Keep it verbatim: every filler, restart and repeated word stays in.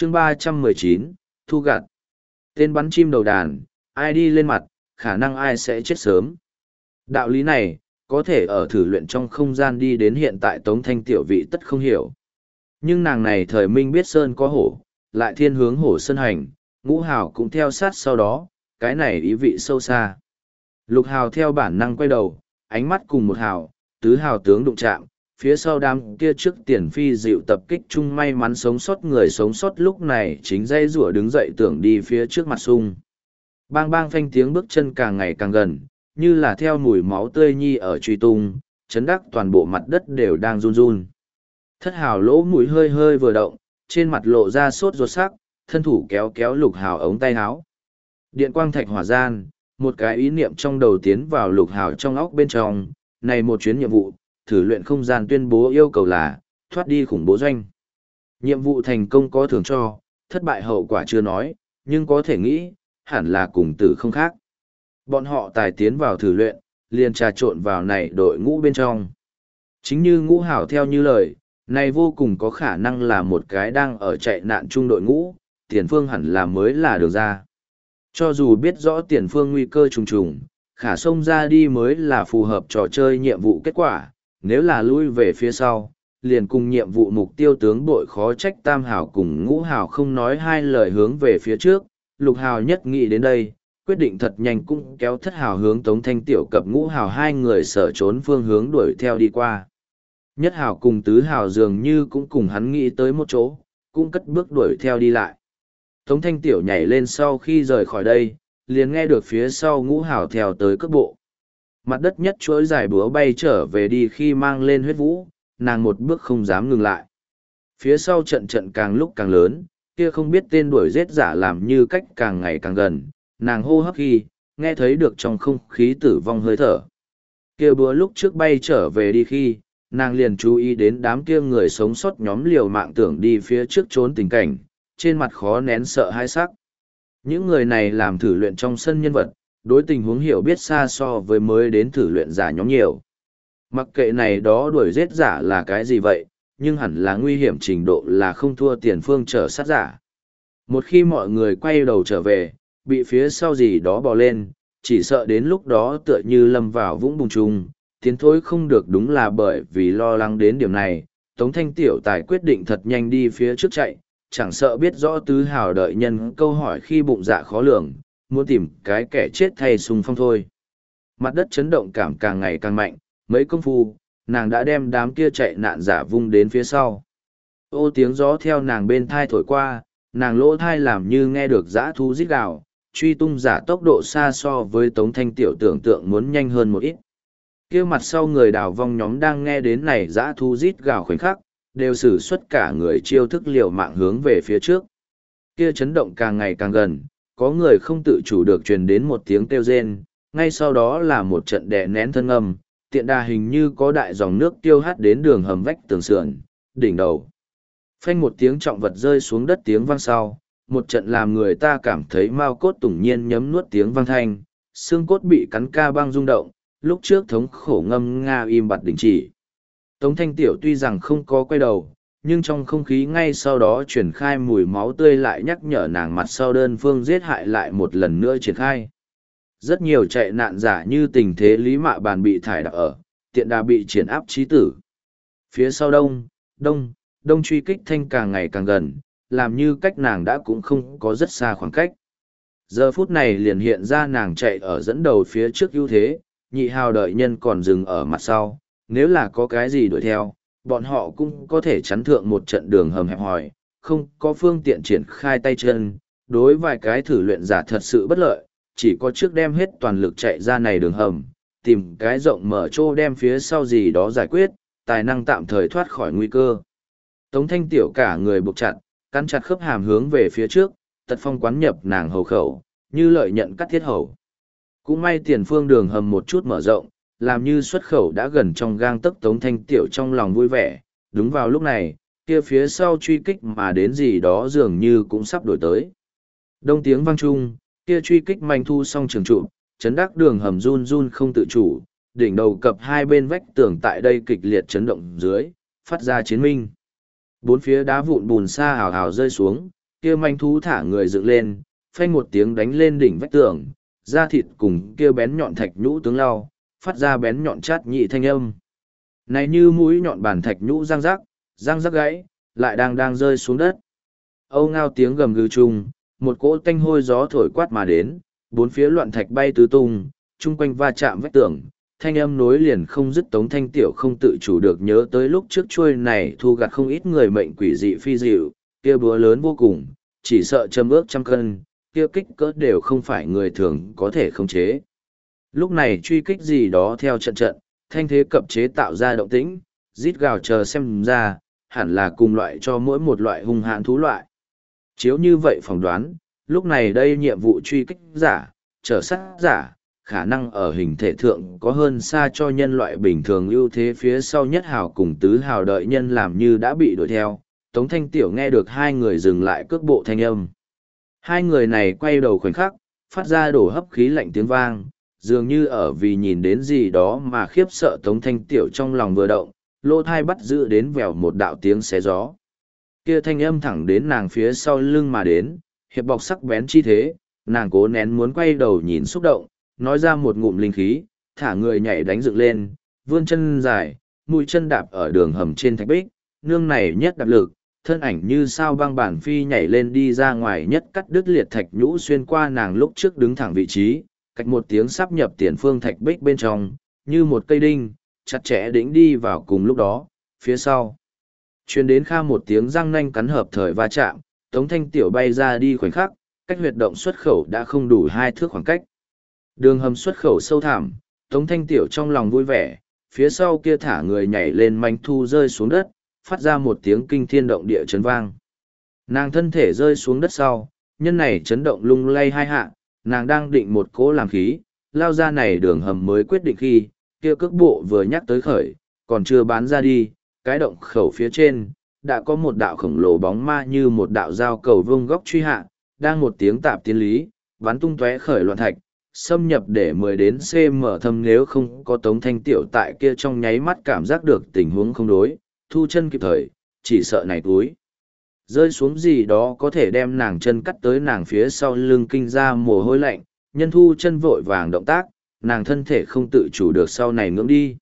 chương ba trăm mười chín, thu gặt. Tên bắn chim đầu đàn, ai đi lên mặt, khả năng ai sẽ chết sớm. Đạo lý này, có thể ở thử luyện trong không gian đi đến hiện tại Tống Thanh tiểu vị tất không hiểu. Nhưng nàng này thời minh biết sơn có hổ, lại thiên hướng hổ sơn hành, ngũ hào cũng theo sát sau đó, cái này ý vị sâu xa. Lục hào theo bản năng quay đầu, ánh mắt cùng một hào, tứ hào tướng đụng chạm, phía sau đám kia trước tiền phi dịu tập kích chung may mắn sống sót người sống sót lúc này chính dây rủa đứng dậy tưởng đi phía trước mặt sung. Bang bang phanh tiếng bước chân càng ngày càng gần, như là theo mùi máu tươi nhi ở truy tung, chấn đắc toàn bộ mặt đất đều đang run run. Thất hào lỗ mũi hơi hơi vừa động, trên mặt lộ ra sốt ruột sắc, thân thủ kéo kéo lục hào ống tay áo. Điện quang thạch hỏa gian, một cái ý niệm trong đầu tiến vào lục hào trong óc bên trong, này một chuyến nhiệm vụ, thử luyện không gian tuyên bố yêu cầu là, thoát đi khủng bố doanh. Nhiệm vụ thành công có thưởng cho, thất bại hậu quả chưa nói, nhưng có thể nghĩ, hẳn là cùng tử không khác. Bọn họ tài tiến vào thử luyện, liền trà trộn vào này đội ngũ bên trong. Chính như ngũ hảo theo như lời, này vô cùng có khả năng là một cái đang ở chạy nạn chung đội ngũ, tiền phương hẳn là mới là được ra. Cho dù biết rõ tiền phương nguy cơ trùng trùng, khả xông ra đi mới là phù hợp trò chơi nhiệm vụ kết quả, nếu là lui về phía sau, liền cùng nhiệm vụ mục tiêu tướng bội khó trách tam hảo cùng ngũ hảo không nói hai lời hướng về phía trước, lục hảo nhất nghĩ đến đây, quyết định thật nhanh cũng kéo thất hảo hướng Tống Thanh tiểu cập ngũ hảo hai người sở trốn phương hướng đuổi theo đi qua. Nhất hảo cùng tứ hảo dường như cũng cùng hắn nghĩ tới một chỗ, cũng cất bước đuổi theo đi lại. Tống Thanh tiểu nhảy lên sau khi rời khỏi đây, liền nghe được phía sau ngũ hảo theo tới cước bộ. Mặt đất nhất chuỗi dài búa bay trở về đi khi mang lên huyết vũ, nàng một bước không dám ngừng lại. Phía sau trận trận càng lúc càng lớn, kia không biết tên đuổi giết giả làm như cách càng ngày càng gần, nàng hô hấp khi, nghe thấy được trong không khí tử vong hơi thở. Kia búa lúc trước bay trở về đi khi, nàng liền chú ý đến đám kia người sống sót nhóm liều mạng tưởng đi phía trước trốn tình cảnh, trên mặt khó nén sợ hãi sắc. Những người này làm thử luyện trong sân nhân vật, đối tình huống hiểu biết xa so với mới đến thử luyện giả nhóm nhiều. Mặc kệ này đó đuổi giết giả là cái gì vậy, nhưng hẳn là nguy hiểm trình độ là không thua tiền phương trở sát giả. Một khi mọi người quay đầu trở về, bị phía sau gì đó bò lên, chỉ sợ đến lúc đó tựa như lâm vào vũng bùn trùng, tiến thối không được đúng là bởi vì lo lắng đến điểm này, Tống Thanh tiểu tài quyết định thật nhanh đi phía trước chạy, chẳng sợ biết rõ tứ hào đợi nhân câu hỏi khi bụng dạ khó lường, muốn tìm cái kẻ chết thay xung phong thôi. Mặt đất chấn động cảm càng ngày càng mạnh, mấy công phu, nàng đã đem đám kia chạy nạn giả vung đến phía sau. Ô tiếng gió theo nàng bên thai thổi qua, nàng lỗ thai làm như nghe được dã thú rít gào, truy tung giả tốc độ xa so với Tống Thanh tiểu tưởng tượng muốn nhanh hơn một ít. Kia mặt sau người đào vong nhóm đang nghe đến này dã thú rít gào khoảnh khắc, đều sử xuất cả người chiêu thức liều mạng hướng về phía trước. Kia chấn động càng ngày càng gần, có người không tự chủ được truyền đến một tiếng kêu rên, ngay sau đó là một trận đè nén thân âm, tiện đà hình như có đại dòng nước tiêu hát đến đường hầm vách tường sườn, đỉnh đầu. Phanh một tiếng trọng vật rơi xuống đất tiếng vang sau, một trận làm người ta cảm thấy mao cốt tủng nhiên nhấm nuốt tiếng vang thanh, xương cốt bị cắn ca băng rung động, lúc trước thống khổ ngâm nga im bặt đình chỉ. Tống Thanh tiểu tuy rằng không có quay đầu, nhưng trong không khí ngay sau đó chuyển khai mùi máu tươi lại nhắc nhở nàng mặt sau đơn phương giết hại lại một lần nữa triển khai. Rất nhiều chạy nạn giả như tình thế lý mạ bàn bị thải đạp ở, tiện đà bị triển áp chí tử. Phía sau đông, đông, đông truy kích thanh càng ngày càng gần, làm như cách nàng đã cũng không có rất xa khoảng cách. Giờ phút này liền hiện ra nàng chạy ở dẫn đầu phía trước ưu thế, nhị hào đợi nhân còn dừng ở mặt sau, nếu là có cái gì đuổi theo, bọn họ cũng có thể chắn thượng một trận đường hầm hẹp hòi, không có phương tiện triển khai tay chân, đối vài cái thử luyện giả thật sự bất lợi, chỉ có trước đem hết toàn lực chạy ra này đường hầm, tìm cái rộng mở chỗ đem phía sau gì đó giải quyết, tài năng tạm thời thoát khỏi nguy cơ. Tống Thanh tiểu cả người buộc chặt, cắn chặt khớp hàm hướng về phía trước, tật phong quán nhập nàng hầu khẩu, như lợi nhận cắt thiết hầu. Cũng may tiền phương đường hầm một chút mở rộng, làm như xuất khẩu đã gần trong gang tấc Tống Thanh tiểu trong lòng vui vẻ, đúng vào lúc này, kia phía sau truy kích mà đến gì đó dường như cũng sắp đổi tới. Đông tiếng vang chung, kia truy kích manh thu xong trường trụ, chấn đắc đường hầm run run không tự chủ, đỉnh đầu cập hai bên vách tường tại đây kịch liệt chấn động dưới, phát ra chiến minh. Bốn phía đá vụn bùn xa hào hào rơi xuống, kia manh thú thả người dựng lên, phanh một tiếng đánh lên đỉnh vách tường, da thịt cùng kia bén nhọn thạch nhũ tướng lau, phát ra bén nhọn chát nhị thanh âm. Này như mũi nhọn bàn thạch nhũ răng rắc, răng rắc gãy, lại đang đang rơi xuống đất. Âu ngao tiếng gầm gừ chung, một cỗ tanh hôi gió thổi quát mà đến, bốn phía loạn thạch bay tứ tung, chung quanh va chạm vách tường, thanh âm nối liền không dứt. Tống Thanh Tiểu không tự chủ được nhớ tới lúc trước chuôi này thu gặt không ít người mệnh quỷ dị phi dịu, kia búa lớn vô cùng, chỉ sợ châm ước trăm cân, kia kích cỡ đều không phải người thường có thể khống chế. Lúc này truy kích gì đó theo trận trận, thanh thế cập chế tạo ra động tĩnh, rít gào chờ xem ra, hẳn là cùng loại cho mỗi một loại hung hãn thú loại. Chiếu như vậy phỏng đoán, lúc này đây nhiệm vụ truy kích giả, trở sát giả, khả năng ở hình thể thượng có hơn xa cho nhân loại bình thường ưu thế. Phía sau nhất hào cùng tứ hào đợi nhân làm như đã bị đuổi theo. Tống Thanh Tiểu nghe được hai người dừng lại cước bộ thanh âm. Hai người này quay đầu khoảnh khắc, phát ra đổ hấp khí lạnh tiếng vang, dường như ở vì nhìn đến gì đó mà khiếp sợ. Tống Thanh Tiểu trong lòng vừa động, lỗ thai bắt giữ đến vèo một đạo tiếng xé gió. Kia thanh âm thẳng đến nàng phía sau lưng mà đến, hiệp bọc sắc bén chi thế, nàng cố nén muốn quay đầu nhìn xúc động, nói ra một ngụm linh khí, thả người nhảy đánh dựng lên, vươn chân dài, mũi chân đạp ở đường hầm trên thạch bích, nương này nhất đạp lực, thân ảnh như sao băng bản phi nhảy lên đi ra ngoài, nhất cắt đứt liệt thạch nhũ xuyên qua nàng lúc trước đứng thẳng vị trí, cách một tiếng sắp nhập tiền phương thạch bích bên trong, như một cây đinh, chặt chẽ đĩnh đi vào. Cùng lúc đó, phía sau truyền đến kha một tiếng răng nanh cắn hợp thời va chạm, Tống Thanh Tiểu bay ra đi khoảnh khắc, cách huyệt động xuất khẩu đã không đủ hai thước khoảng cách. Đường hầm xuất khẩu sâu thẳm, Tống Thanh Tiểu trong lòng vui vẻ, phía sau kia thả người nhảy lên manh thu rơi xuống đất, phát ra một tiếng kinh thiên động địa chấn vang. Nàng thân thể rơi xuống đất sau, nhân này chấn động lung lay hai hạ, nàng đang định một cỗ làm khí, lao ra này đường hầm mới quyết định khi, kia cước bộ vừa nhắc tới khởi, còn chưa bán ra đi, cái động khẩu phía trên, đã có một đạo khổng lồ bóng ma như một đạo dao cầu vương góc truy hạ, đang một tiếng tạp tiến lý, bắn tung tóe khởi loạn thạch, xâm nhập để mười đến cm thâm. Nếu không có Tống Thanh Tiểu tại kia trong nháy mắt cảm giác được tình huống không đối, thu chân kịp thời, chỉ sợ này túi rơi xuống gì đó có thể đem nàng chân cắt tới nàng phía sau lưng kinh ra mồ hôi lạnh. Nhân thu chân vội vàng động tác, nàng thân thể không tự chủ được sau này ngưỡng đi.